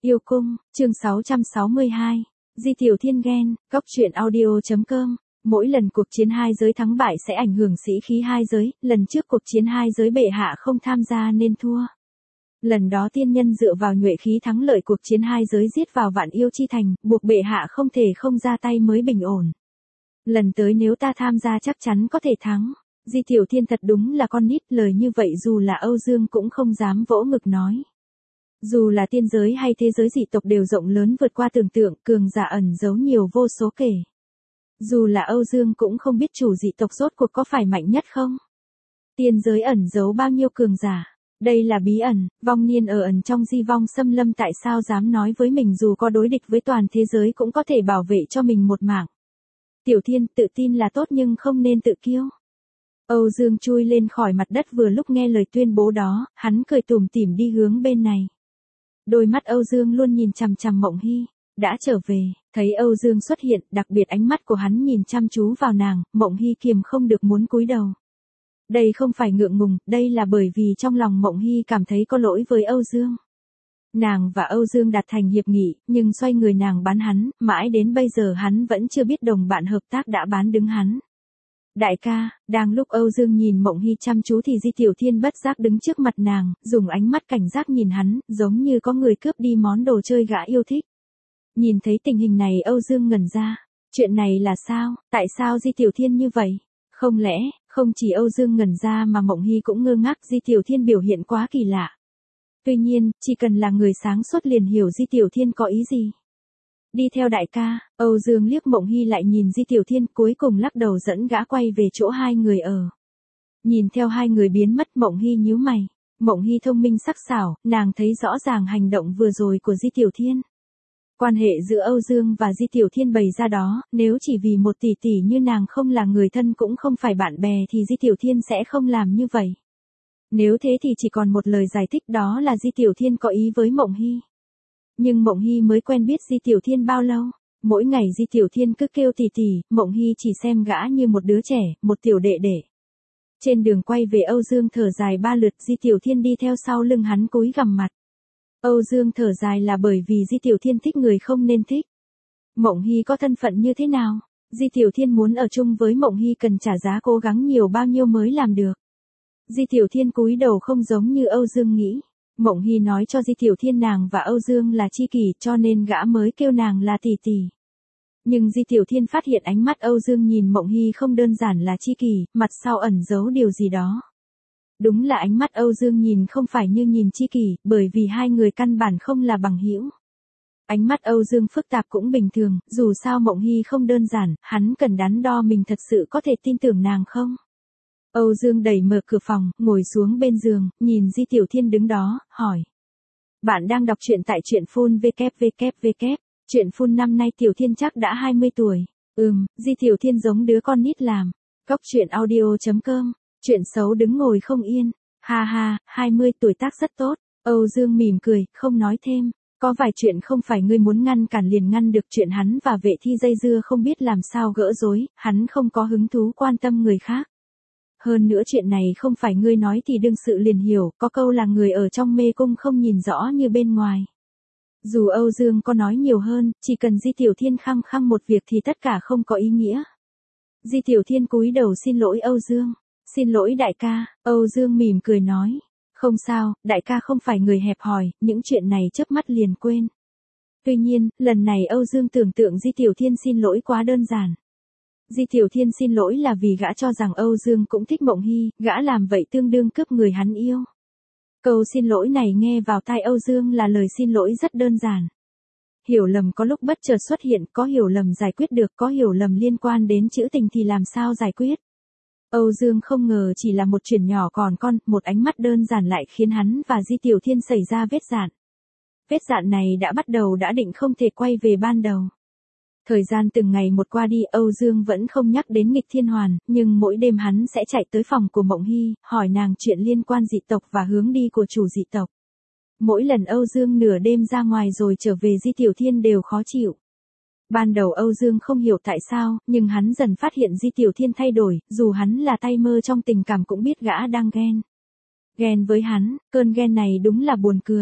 Yêu cung, chương 662. Di Tiểu Thiên ghen, góc truyện audio.com. Mỗi lần cuộc chiến hai giới thắng bại sẽ ảnh hưởng sĩ khí hai giới, lần trước cuộc chiến hai giới bệ hạ không tham gia nên thua. Lần đó tiên nhân dựa vào nhuệ khí thắng lợi cuộc chiến hai giới giết vào Vạn Yêu Chi Thành, buộc bệ hạ không thể không ra tay mới bình ổn. Lần tới nếu ta tham gia chắc chắn có thể thắng. Di Tiểu Thiên thật đúng là con nít, lời như vậy dù là Âu Dương cũng không dám vỗ ngực nói. Dù là tiên giới hay thế giới dị tộc đều rộng lớn vượt qua tưởng tượng, cường giả ẩn giấu nhiều vô số kể. Dù là Âu Dương cũng không biết chủ dị tộc rốt cuộc có phải mạnh nhất không. Tiên giới ẩn giấu bao nhiêu cường giả. Đây là bí ẩn, vong niên ở ẩn trong di vong xâm lâm tại sao dám nói với mình dù có đối địch với toàn thế giới cũng có thể bảo vệ cho mình một mạng. Tiểu Thiên, tự tin là tốt nhưng không nên tự kiêu. Âu Dương chui lên khỏi mặt đất vừa lúc nghe lời tuyên bố đó, hắn cười tủm tỉm đi hướng bên này. Đôi mắt Âu Dương luôn nhìn chằm chằm Mộng Hy, đã trở về, thấy Âu Dương xuất hiện, đặc biệt ánh mắt của hắn nhìn chăm chú vào nàng, Mộng Hy kiềm không được muốn cúi đầu. Đây không phải ngượng ngùng, đây là bởi vì trong lòng Mộng Hy cảm thấy có lỗi với Âu Dương. Nàng và Âu Dương đạt thành hiệp nghị, nhưng xoay người nàng bán hắn, mãi đến bây giờ hắn vẫn chưa biết đồng bạn hợp tác đã bán đứng hắn. Đại ca, đang lúc Âu Dương nhìn Mộng Hy chăm chú thì Di Tiểu Thiên bất giác đứng trước mặt nàng, dùng ánh mắt cảnh giác nhìn hắn, giống như có người cướp đi món đồ chơi gã yêu thích. Nhìn thấy tình hình này Âu Dương ngẩn ra, chuyện này là sao, tại sao Di Tiểu Thiên như vậy? Không lẽ, không chỉ Âu Dương ngẩn ra mà Mộng Hy cũng ngơ ngác, Di Tiểu Thiên biểu hiện quá kỳ lạ. Tuy nhiên, chỉ cần là người sáng suốt liền hiểu Di Tiểu Thiên có ý gì. Đi theo đại ca, Âu Dương liếc Mộng Hy lại nhìn Di Tiểu Thiên cuối cùng lắc đầu dẫn gã quay về chỗ hai người ở. Nhìn theo hai người biến mất Mộng Hy nhíu mày. Mộng Hy thông minh sắc sảo, nàng thấy rõ ràng hành động vừa rồi của Di Tiểu Thiên. Quan hệ giữa Âu Dương và Di Tiểu Thiên bày ra đó, nếu chỉ vì một tỷ tỷ như nàng không là người thân cũng không phải bạn bè thì Di Tiểu Thiên sẽ không làm như vậy. Nếu thế thì chỉ còn một lời giải thích đó là Di Tiểu Thiên có ý với Mộng Hy. Nhưng Mộng Hy mới quen biết Di Tiểu Thiên bao lâu, mỗi ngày Di Tiểu Thiên cứ kêu tỷ tỷ, Mộng Hy chỉ xem gã như một đứa trẻ, một tiểu đệ đệ. Trên đường quay về Âu Dương thở dài 3 lượt, Di Tiểu Thiên đi theo sau lưng hắn cúi gằm mặt. Âu Dương thở dài là bởi vì Di Tiểu Thiên thích người không nên thích. Mộng Hy có thân phận như thế nào? Di Tiểu Thiên muốn ở chung với Mộng Hy cần trả giá cố gắng nhiều bao nhiêu mới làm được. Di Tiểu Thiên cúi đầu không giống như Âu Dương nghĩ. Mộng Hy nói cho Di Tiểu Thiên nàng và Âu Dương là tri kỷ cho nên gã mới kêu nàng là tỷ tỷ. Nhưng Di Tiểu Thiên phát hiện ánh mắt Âu Dương nhìn Mộng Hy không đơn giản là tri kỷ, mặt sau ẩn giấu điều gì đó. Đúng là ánh mắt Âu Dương nhìn không phải như nhìn tri kỷ, bởi vì hai người căn bản không là bằng hữu. Ánh mắt Âu Dương phức tạp cũng bình thường, dù sao Mộng Hy không đơn giản, hắn cần đắn đo mình thật sự có thể tin tưởng nàng không. Âu Dương đẩy mở cửa phòng, ngồi xuống bên giường, nhìn Di Tiểu Thiên đứng đó, hỏi. Bạn đang đọc truyện tại truyện phun www. Truyện phun năm nay Tiểu Thiên chắc đã 20 tuổi. Di Tiểu Thiên giống đứa con nít làm. Góc truyện audio.com. Chuyện xấu đứng ngồi không yên. Ha ha, 20 tuổi tác rất tốt. Âu Dương mỉm cười, không nói thêm. Có vài chuyện không phải ngươi muốn ngăn cản liền ngăn được, chuyện hắn và Vệ Thi dây dưa không biết làm sao gỡ rối, hắn không có hứng thú quan tâm người khác. Hơn nữa chuyện này không phải ngươi nói thì đương sự liền hiểu, có câu là người ở trong mê cung không nhìn rõ như bên ngoài. Dù Âu Dương có nói nhiều hơn, chỉ cần Di Tiểu Thiên khăng khăng một việc thì tất cả không có ý nghĩa. Di Tiểu Thiên cúi đầu xin lỗi Âu Dương. Xin lỗi đại ca, Âu Dương mỉm cười nói. Không sao, đại ca không phải người hẹp hòi, những chuyện này chớp mắt liền quên. Tuy nhiên, lần này Âu Dương tưởng tượng Di Tiểu Thiên xin lỗi quá đơn giản. Di Tiểu Thiên xin lỗi là vì gã cho rằng Âu Dương cũng thích Mộng Hy, gã làm vậy tương đương cướp người hắn yêu. Câu xin lỗi này nghe vào tai Âu Dương là lời xin lỗi rất đơn giản. Hiểu lầm có lúc bất chợt xuất hiện, có hiểu lầm giải quyết được, có hiểu lầm liên quan đến trữ tình thì làm sao giải quyết. Âu Dương không ngờ chỉ là một chuyện nhỏ còn con, một ánh mắt đơn giản lại khiến hắn và Di Tiểu Thiên xảy ra vết dạn. Vết dạn này đã bắt đầu đã định không thể quay về ban đầu. Thời gian từng ngày một qua đi Âu Dương vẫn không nhắc đến Nghịch Thiên Hoàn, nhưng mỗi đêm hắn sẽ chạy tới phòng của Mộng Hy, hỏi nàng chuyện liên quan dị tộc và hướng đi của chủ dị tộc. Mỗi lần Âu Dương nửa đêm ra ngoài rồi trở về Di Tiểu Thiên đều khó chịu. Ban đầu Âu Dương không hiểu tại sao, nhưng hắn dần phát hiện Di Tiểu Thiên thay đổi, dù hắn là tay mơ trong tình cảm cũng biết gã đang ghen. Ghen với hắn, cơn ghen này đúng là buồn cười.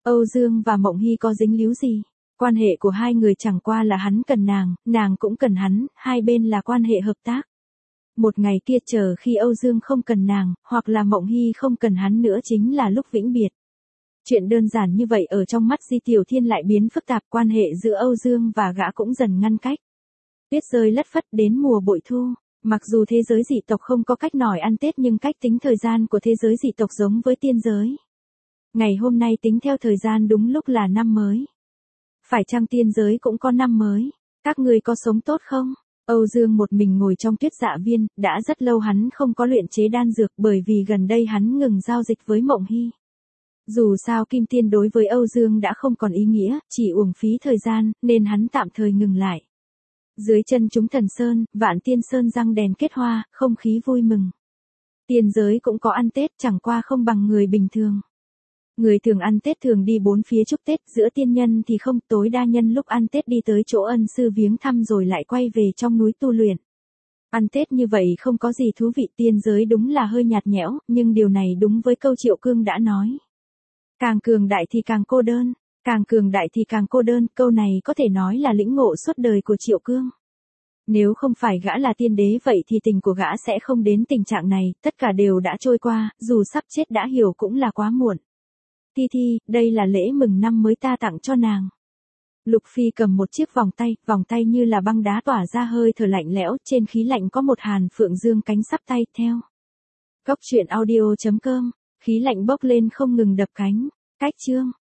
Âu Dương và Mộng Hy có dính líu gì? Quan hệ của hai người chẳng qua là hắn cần nàng cũng cần hắn, hai bên là quan hệ hợp tác. Một ngày kia chờ khi Âu Dương không cần nàng, hoặc là Mộng Hy không cần hắn nữa chính là lúc vĩnh biệt. Chuyện đơn giản như vậy ở trong mắt Di Tiểu Thiên lại biến phức tạp, quan hệ giữa Âu Dương và gã cũng dần ngăn cách. Tuyết rơi lất phất đến mùa bội thu, mặc dù thế giới dị tộc không có cách nổi ăn Tết nhưng cách tính thời gian của thế giới dị tộc giống với tiên giới. Ngày hôm nay tính theo thời gian đúng lúc là năm mới. Phải chăng tiên giới cũng có năm mới? Các người có sống tốt không? Âu Dương một mình ngồi trong tuyết dạ viên, đã rất lâu hắn không có luyện chế đan dược bởi vì gần đây hắn ngừng giao dịch với Mộng Hy. Dù sao kim tiên đối với Âu Dương đã không còn ý nghĩa, chỉ uổng phí thời gian, nên hắn tạm thời ngừng lại. Dưới chân chúng thần sơn, Vạn Tiên Sơn răng đèn kết hoa, không khí vui mừng. Tiên giới cũng có ăn Tết, chẳng qua không bằng người bình thường. Người thường ăn Tết thường đi bốn phía chúc Tết, giữa tiên nhân thì không, tối đa nhân lúc ăn Tết đi tới chỗ ân sư viếng thăm rồi lại quay về trong núi tu luyện. Ăn Tết như vậy không có gì thú vị, tiên giới đúng là hơi nhạt nhẽo, nhưng điều này đúng với câu Triệu Cương đã nói. Càng cường đại thì càng cô đơn, càng cường đại thì càng cô đơn, câu này có thể nói là lĩnh ngộ suốt đời của Triệu Cương. Nếu không phải gã là tiên đế vậy thì tình của gã sẽ không đến tình trạng này, tất cả đều đã trôi qua, dù sắp chết đã hiểu cũng là quá muộn. Thi Thi, đây là lễ mừng năm mới ta tặng cho nàng. Lục Phi cầm một chiếc vòng tay như là băng đá tỏa ra hơi thở lạnh lẽo, trên khí lạnh có một hàn phượng dương cánh sắp tay theo. Cốc truyện audio.com, khí lạnh bốc lên không ngừng đập cánh, cách chương.